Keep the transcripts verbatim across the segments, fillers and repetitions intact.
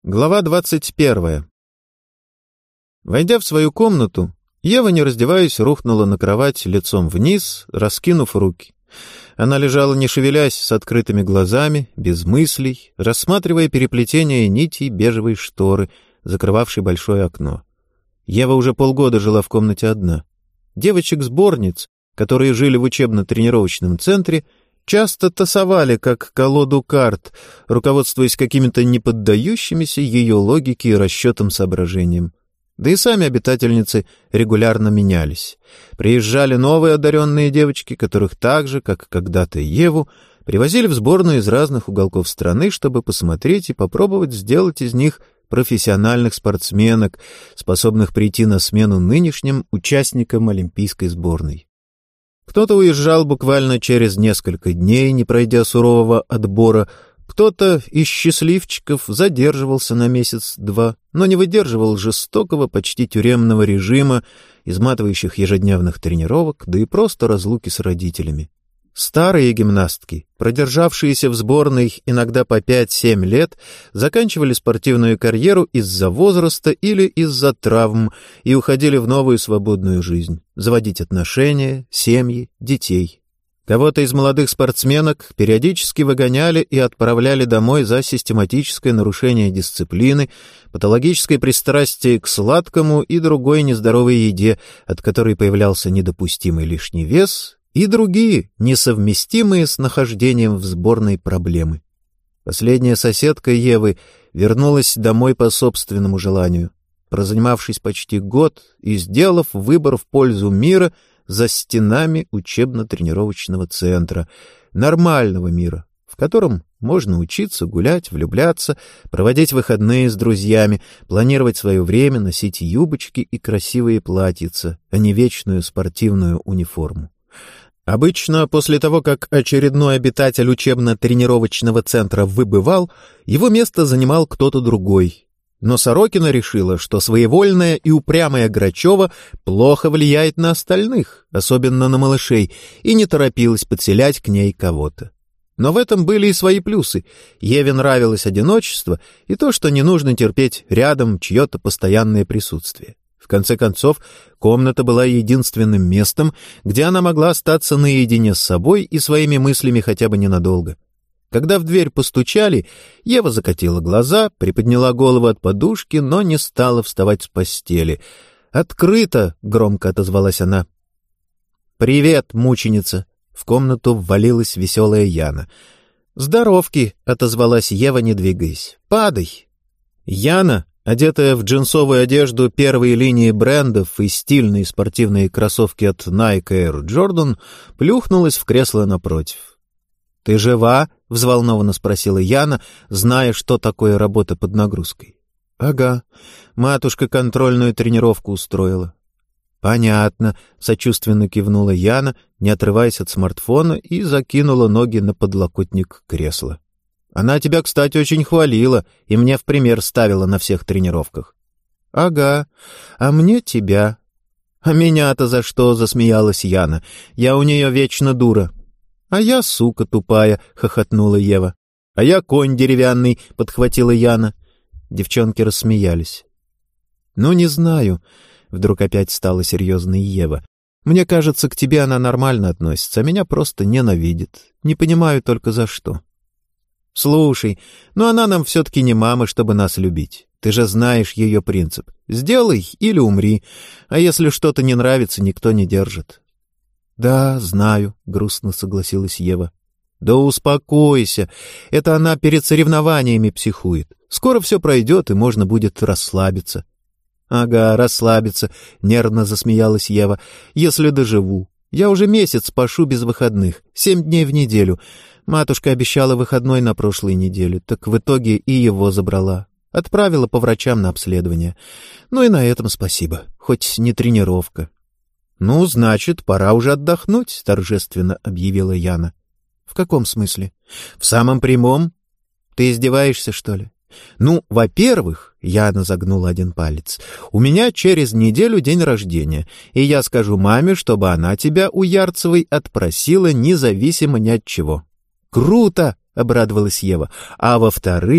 Глава двадцать первая. Войдя в свою комнату, Ева, не раздеваясь, рухнула на кровать лицом вниз, раскинув руки. Она лежала, не шевелясь, с открытыми глазами, без мыслей, рассматривая переплетение нитей бежевой шторы, закрывавшей большое окно. Ева уже полгода жила в комнате одна. Девочек-сборниц, которые жили в учебно-тренировочном центре, часто тасовали как колоду карт, руководствуясь какими-то неподдающимися ее логике и расчетам соображениям. Да и сами обитательницы регулярно менялись. Приезжали новые одаренные девочки, которых так же, как когда-то Еву, привозили в сборную из разных уголков страны, чтобы посмотреть и попробовать сделать из них профессиональных спортсменок, способных прийти на смену нынешним участникам олимпийской сборной. Кто-то уезжал буквально через несколько дней, не пройдя сурового отбора, кто-то из счастливчиков задерживался на месяц-два, но не выдерживал жестокого, почти тюремного режима, изматывающих ежедневных тренировок, да и просто разлуки с родителями. Старые гимнастки, продержавшиеся в сборной иногда по пять-семь лет, заканчивали спортивную карьеру из-за возраста или из-за травм и уходили в новую свободную жизнь, заводить отношения, семьи, детей. Кого-то из молодых спортсменок периодически выгоняли и отправляли домой за систематическое нарушение дисциплины, патологическое пристрастие к сладкому и другой нездоровой еде, от которой появлялся недопустимый лишний вес, и другие, несовместимые с нахождением в сборной проблемы. Последняя соседка Евы вернулась домой по собственному желанию, прозанимавшись почти год и сделав выбор в пользу мира за стенами учебно-тренировочного центра, нормального мира, в котором можно учиться, гулять, влюбляться, проводить выходные с друзьями, планировать свое время, носить юбочки и красивые платьица, а не вечную спортивную униформу. Обычно после того, как очередной обитатель учебно-тренировочного центра выбывал, его место занимал кто-то другой. Но Сорокина решила, что своевольная и упрямая Грачева плохо влияет на остальных, особенно на малышей, и не торопилась подселять к ней кого-то. Но в этом были и свои плюсы. Еве нравилось одиночество и то, что не нужно терпеть рядом чье-то постоянное присутствие. В конце концов, комната была единственным местом, где она могла остаться наедине с собой и своими мыслями хотя бы ненадолго. Когда в дверь постучали, Ева закатила глаза, приподняла голову от подушки, но не стала вставать с постели. «Открыто!» — громко отозвалась она. «Привет, мученица!» — в комнату ввалилась веселая Яна. «Здоровки!» — отозвалась Ева, не двигаясь. «Падай!» Яна, одетая в джинсовую одежду первой линии брендов и стильные спортивные кроссовки от Nike Air Jordan, плюхнулась в кресло напротив. «Ты жива?» — взволнованно спросила Яна, зная, что такое работа под нагрузкой. «Ага. Матушка контрольную тренировку устроила». «Понятно», — сочувственно кивнула Яна, не отрываясь от смартфона, и закинула ноги на подлокотник кресла. «Она тебя, кстати, очень хвалила и мне в пример ставила на всех тренировках». «Ага. А мне тебя». «А меня-то за что?» — засмеялась Яна. «Я у нее вечно дура». «А я сука тупая», — хохотнула Ева. «А я конь деревянный», — подхватила Яна. Девчонки рассмеялись. «Ну, не знаю», — вдруг опять стала серьезной Ева. «Мне кажется, к тебе она нормально относится, а меня просто ненавидит. Не понимаю только за что». «Слушай, но она нам все-таки не мама, чтобы нас любить. Ты же знаешь ее принцип. Сделай или умри, а если что-то не нравится, никто не держит». «Да, знаю», — грустно согласилась Ева. «Да успокойся. Это она перед соревнованиями психует. Скоро все пройдет, и можно будет расслабиться». «Ага, расслабиться», — нервно засмеялась Ева. «Если доживу. Я уже месяц пашу без выходных, семь дней в неделю. Матушка обещала выходной на прошлой неделе, так в итоге и его забрала. Отправила по врачам на обследование. Ну и на этом спасибо, хоть не тренировка». «Ну, значит, пора уже отдохнуть», — торжественно объявила Яна. «В каком смысле?» «В самом прямом. Ты издеваешься, что ли?» «Ну, во-первых, — Яна загнула один палец, — у меня через неделю день рождения, и я скажу маме, чтобы она тебя у Ярцевой отпросила независимо ни от чего». «Круто!» — обрадовалась Ева. «А во-вторых,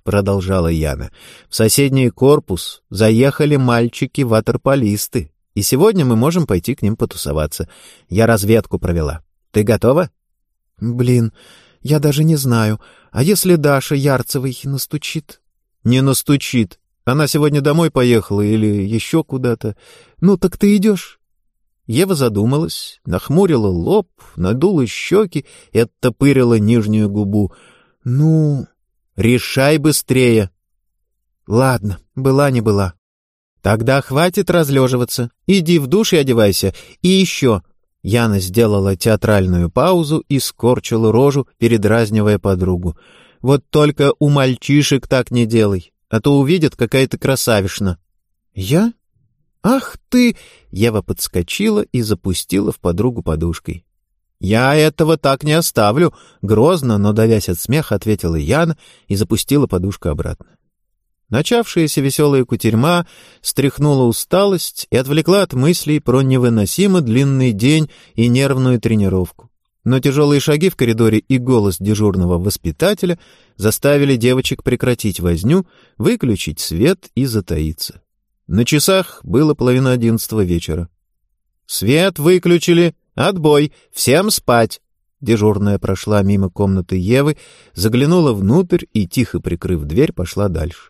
— продолжала Яна, — «в соседний корпус заехали мальчики-ватерполисты, и сегодня мы можем пойти к ним потусоваться. Я разведку провела. Ты готова?» «Блин, я даже не знаю. А если Даша Ярцевой настучит?» «Не настучит. Она сегодня домой поехала или еще куда-то. Ну, так ты идешь?» Ева задумалась, нахмурила лоб, надула щеки и оттопырила нижнюю губу. «Ну, решай быстрее». «Ладно, была не была». «Тогда хватит разлеживаться. Иди в душ и одевайся. И еще...» Яна сделала театральную паузу и скорчила рожу, передразнивая подругу. «Вот только у мальчишек так не делай, а то увидят, какая ты красавишна». «Я? Ах ты!» Ева подскочила и запустила в подругу подушкой. «Я этого так не оставлю», — грозно, но давясь от смеха, ответила Яна и запустила подушку обратно. Начавшаяся веселая кутерьма стряхнула усталость и отвлекла от мыслей про невыносимо длинный день и нервную тренировку. Но тяжелые шаги в коридоре и голос дежурного воспитателя заставили девочек прекратить возню, выключить свет и затаиться. На часах было половина одиннадцатого вечера. «Свет выключили! Отбой! Всем спать!» Дежурная прошла мимо комнаты Евы, заглянула внутрь и, тихо прикрыв дверь, пошла дальше.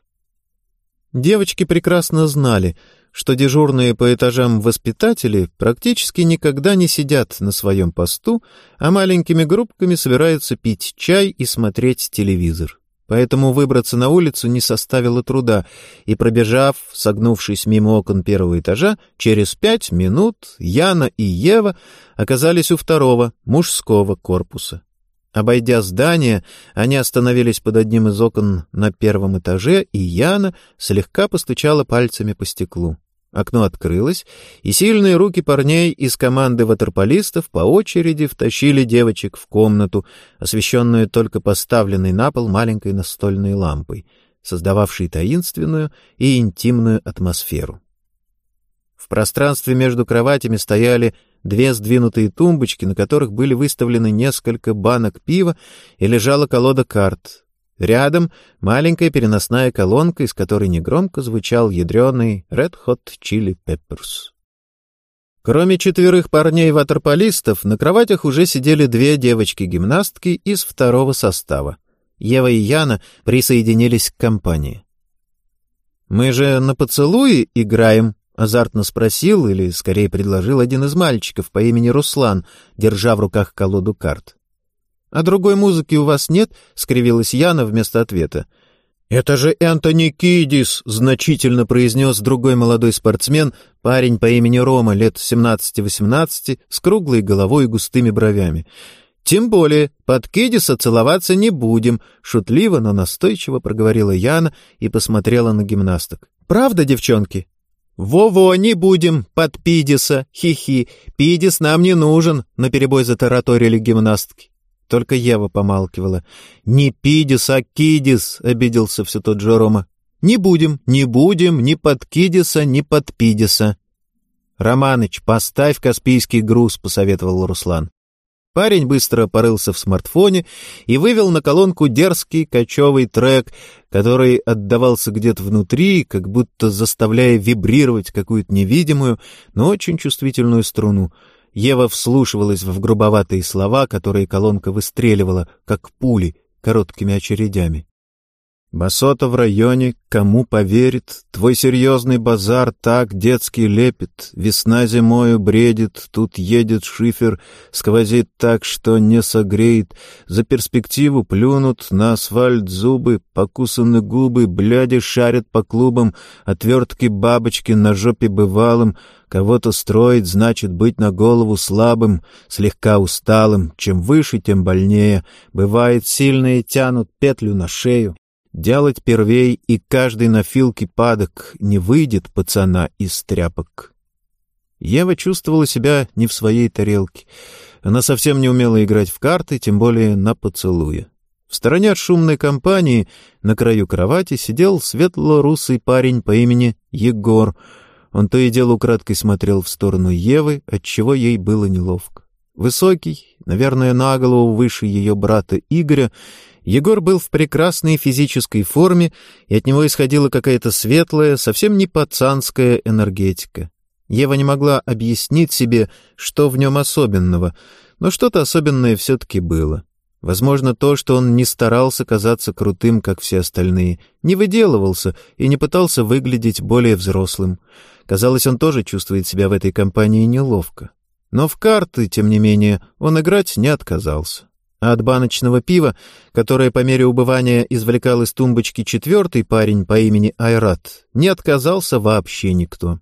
Девочки прекрасно знали, что дежурные по этажам воспитатели практически никогда не сидят на своем посту, а маленькими группками собираются пить чай и смотреть телевизор. Поэтому выбраться на улицу не составило труда, и, пробежав, согнувшись мимо окон первого этажа, через пять минут Яна и Ева оказались у второго, мужского корпуса. Обойдя здание, они остановились под одним из окон на первом этаже, и Яна слегка постучала пальцами по стеклу. Окно открылось, и сильные руки парней из команды ватерполистов по очереди втащили девочек в комнату, освещенную только поставленной на пол маленькой настольной лампой, создававшей таинственную и интимную атмосферу. В пространстве между кроватями стояли две сдвинутые тумбочки, на которых были выставлены несколько банок пива, и лежала колода карт. Рядом маленькая переносная колонка, из которой негромко звучал ядреный Red Hot Chili Peppers. Кроме четверых парней-ватерполистов, на кроватях уже сидели две девочки-гимнастки из второго состава. Ева и Яна присоединились к компании. «Мы же на поцелуи играем?» — азартно спросил, или, скорее, предложил один из мальчиков по имени Руслан, держа в руках колоду карт. «А другой музыки у вас нет?» — скривилась Яна вместо ответа. «Это же Энтони Кидис!» — значительно произнес другой молодой спортсмен, парень по имени Рома, лет семнадцати-восемнадцати, с круглой головой и густыми бровями. «Тем более, под Кидиса целоваться не будем», — шутливо, но настойчиво проговорила Яна и посмотрела на гимнасток. «Правда, девчонки?» «Во-во, не будем под Пидиса, хи-хи, Пидис нам не нужен», — наперебой затараторили гимнастки. Только Ева помалкивала. «Не Пидис, а Кидис», — обиделся все тот же Рома. «Не будем, не будем ни под Кидиса, ни под Пидиса». «Романыч, поставь Каспийский груз», — посоветовал Руслан. Парень быстро порылся в смартфоне и вывел на колонку дерзкий кочевый трек, который отдавался где-то внутри, как будто заставляя вибрировать какую-то невидимую, но очень чувствительную струну. Ева вслушивалась в грубоватые слова, которые колонка выстреливала, как пули, короткими очередями. «Басота в районе, кому поверит, твой серьезный базар так детский лепит, весна зимою бредит, тут едет шифер, сквозит так, что не согреет, за перспективу плюнут на асфальт зубы, покусаны губы, бляди шарят по клубам, отвертки бабочки на жопе бывалым, кого-то строить значит быть на голову слабым, слегка усталым, чем выше, тем больнее, бывает сильные тянут петлю на шею. Делать первей, и каждый на филке падок, не выйдет пацана из тряпок». Ева чувствовала себя не в своей тарелке. Она совсем не умела играть в карты, тем более на поцелуе. В стороне от шумной компании на краю кровати сидел светло-русый парень по имени Егор. Он то и дело украдкой смотрел в сторону Евы, отчего ей было неловко. Высокий, наверное, на голову выше ее брата Игоря, Егор был в прекрасной физической форме, и от него исходила какая-то светлая, совсем не пацанская энергетика. Ева не могла объяснить себе, что в нем особенного, но что-то особенное все-таки было. Возможно, то, что он не старался казаться крутым, как все остальные, не выделывался и не пытался выглядеть более взрослым. Казалось, он тоже чувствует себя в этой компании неловко. Но в карты, тем не менее, он играть не отказался. А от баночного пива, которое по мере убывания извлекал из тумбочки четвертый парень по имени Айрат, не отказался вообще никто.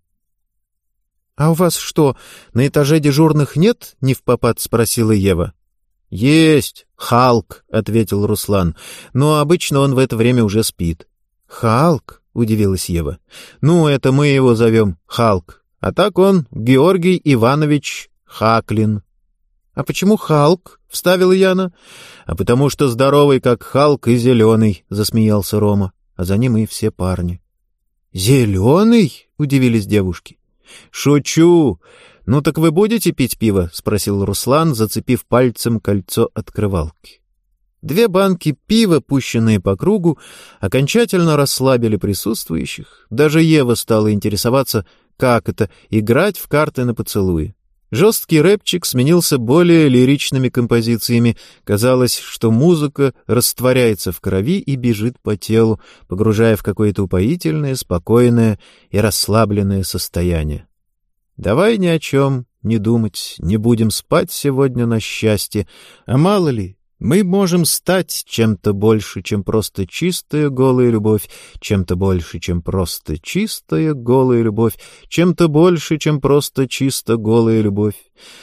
— А у вас что, на этаже дежурных нет? — невпопад спросила Ева. — Есть, Халк, — ответил Руслан, — но обычно он в это время уже спит. — Халк? — удивилась Ева. — Ну, это мы его зовем Халк, а так он Георгий Иванович Хаклин. — А почему Халк? — вставила Яна. — А потому что здоровый, как Халк, и зеленый, — засмеялся Рома, а за ним и все парни. — Зеленый? — удивились девушки. — Шучу! Ну так вы будете пить пиво? — спросил Руслан, зацепив пальцем кольцо открывалки. Две банки пива, пущенные по кругу, окончательно расслабили присутствующих. Даже Ева стала интересоваться, как это — играть в карты на поцелуи. Жесткий рэпчик сменился более лиричными композициями. Казалось, что музыка растворяется в крови и бежит по телу, погружая в какое-то упоительное, спокойное и расслабленное состояние. «Давай ни о чем не думать, не будем спать сегодня на счастье, а мало ли, мы можем стать чем-то больше, чем просто чистая голая любовь, чем-то больше, чем просто чистая голая любовь, чем-то больше, чем просто чисто голая любовь.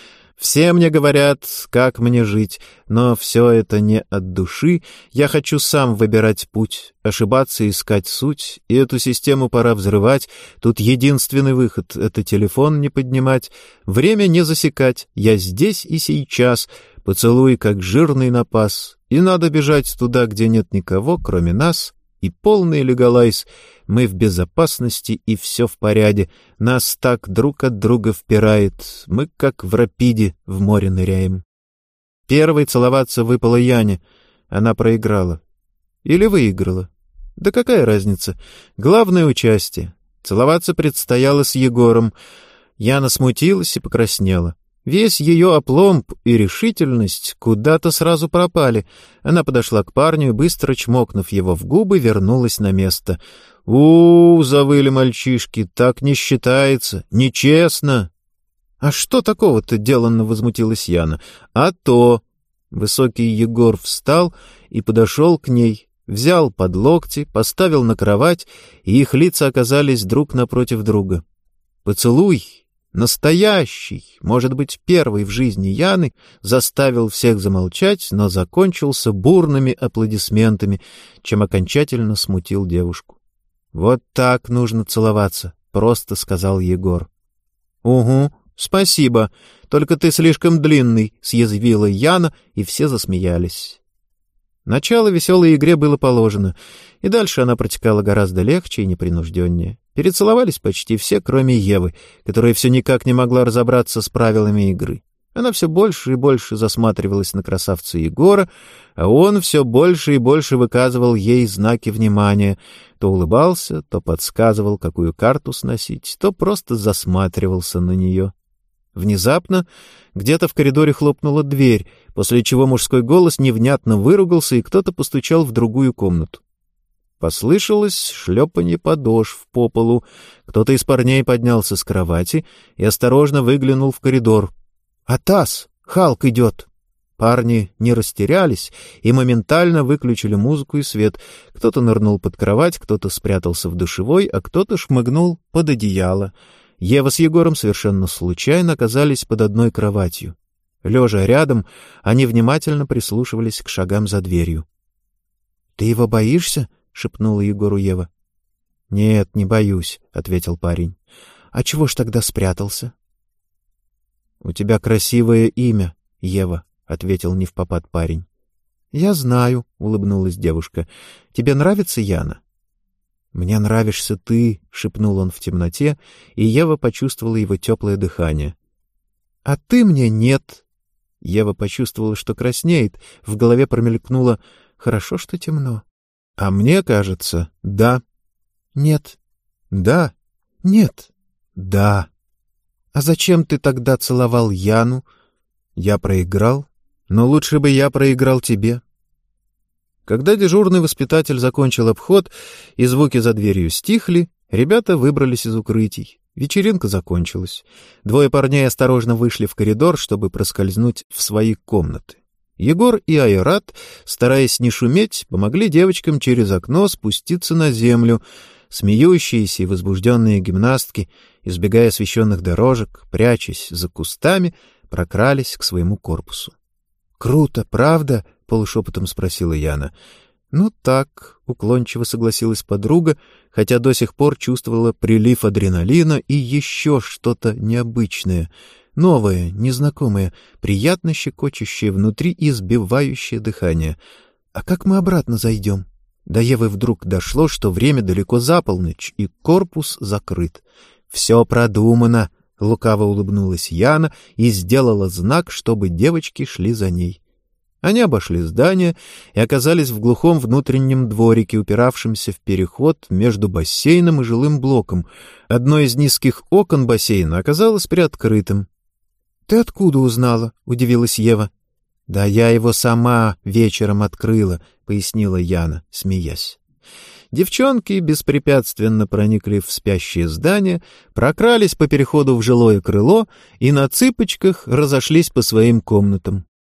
Все мне говорят, как мне жить, но все это не от души. Я хочу сам выбирать путь, ошибаться и искать суть, и эту систему пора взрывать. Тут единственный выход — это телефон не поднимать, время не засекать. Я здесь и сейчас, поцелуй как жирный напас, и надо бежать туда, где нет никого, кроме нас, и полный легалайз. Мы в безопасности, и все в порядке. Нас так друг от друга впирает. Мы, как в рапиде, в море ныряем. Первой целоваться выпала Яне. Она проиграла. Или выиграла. Да какая разница? Главное — участие. Целоваться предстояло с Егором. Яна смутилась и покраснела. Весь ее опломб и решительность куда-то сразу пропали. Она подошла к парню и, быстро чмокнув его в губы, вернулась на место. «У-у-у!» — завыли мальчишки. «Так не считается! Нечестно!» «А что такого-то?» — деланно возмутилась Яна. «А то!» Высокий Егор встал и подошел к ней, взял под локти, поставил на кровать, и их лица оказались друг напротив друга. Поцелуй, настоящий, может быть, первый в жизни Яны, заставил всех замолчать, но закончился бурными аплодисментами, чем окончательно смутил девушку. «Вот так нужно целоваться», — просто сказал Егор. «Угу, спасибо, только ты слишком длинный», — съязвила Яна, и все засмеялись. Начало веселой игре было положено, и дальше она протекала гораздо легче и непринужденнее. Перецеловались почти все, кроме Евы, которая все никак не могла разобраться с правилами игры. Она все больше и больше засматривалась на красавца Егора, а он все больше и больше выказывал ей знаки внимания. То улыбался, то подсказывал, какую карту сносить, то просто засматривался на нее. Внезапно где-то в коридоре хлопнула дверь, после чего мужской голос невнятно выругался, и кто-то постучал в другую комнату. Послышалось шлепанье подошв по полу. Кто-то из парней поднялся с кровати и осторожно выглянул в коридор. «Атас! Халк идет!» Парни не растерялись и моментально выключили музыку и свет. Кто-то нырнул под кровать, кто-то спрятался в душевой, а кто-то шмыгнул под одеяло. Ева с Егором совершенно случайно оказались под одной кроватью. Лежа рядом, они внимательно прислушивались к шагам за дверью. — Ты его боишься? — шепнула Егору Ева. — Нет, не боюсь, — ответил парень. — А чего ж тогда спрятался? — У тебя красивое имя, Ева, — ответил невпопад парень. — Я знаю, — улыбнулась девушка. — Тебе нравится Яна? — Мне нравишься ты, — шепнул он в темноте, и Ева почувствовала его теплое дыхание. — А ты мне нет. Ева почувствовала, что краснеет, в голове промелькнуло «хорошо, что темно». «А мне кажется, да». «Нет». «Да». «Нет». «Да». «А зачем ты тогда целовал Яну?» «Я проиграл, но лучше бы я проиграл тебе». Когда дежурный воспитатель закончил обход и звуки за дверью стихли, ребята выбрались из укрытий. Вечеринка закончилась. Двое парней осторожно вышли в коридор, чтобы проскользнуть в свои комнаты. Егор и Айрат, стараясь не шуметь, помогли девочкам через окно спуститься на землю. Смеющиеся и возбужденные гимнастки, избегая освещенных дорожек, прячась за кустами, прокрались к своему корпусу. «Круто, правда?» — полушепотом спросила Яна. «Ну так», — уклончиво согласилась подруга, хотя до сих пор чувствовала прилив адреналина и еще что-то необычное, новое, незнакомое, приятно щекочущее внутри и сбивающее дыхание. «А как мы обратно зайдем?» До Евы вдруг дошло, что время далеко за полночь, и корпус закрыт. «Все продумано», — лукаво улыбнулась Яна и сделала знак, чтобы девочки шли за ней. Они обошли здание и оказались в глухом внутреннем дворике, упиравшемся в переход между бассейном и жилым блоком. Одно из низких окон бассейна оказалось приоткрытым. «Ты откуда узнала?» — удивилась Ева. «Да я его сама вечером открыла», — пояснила Яна, смеясь. Девчонки беспрепятственно проникли в спящее здание, прокрались по переходу в жилое крыло и на цыпочках разошлись по своим комнатам.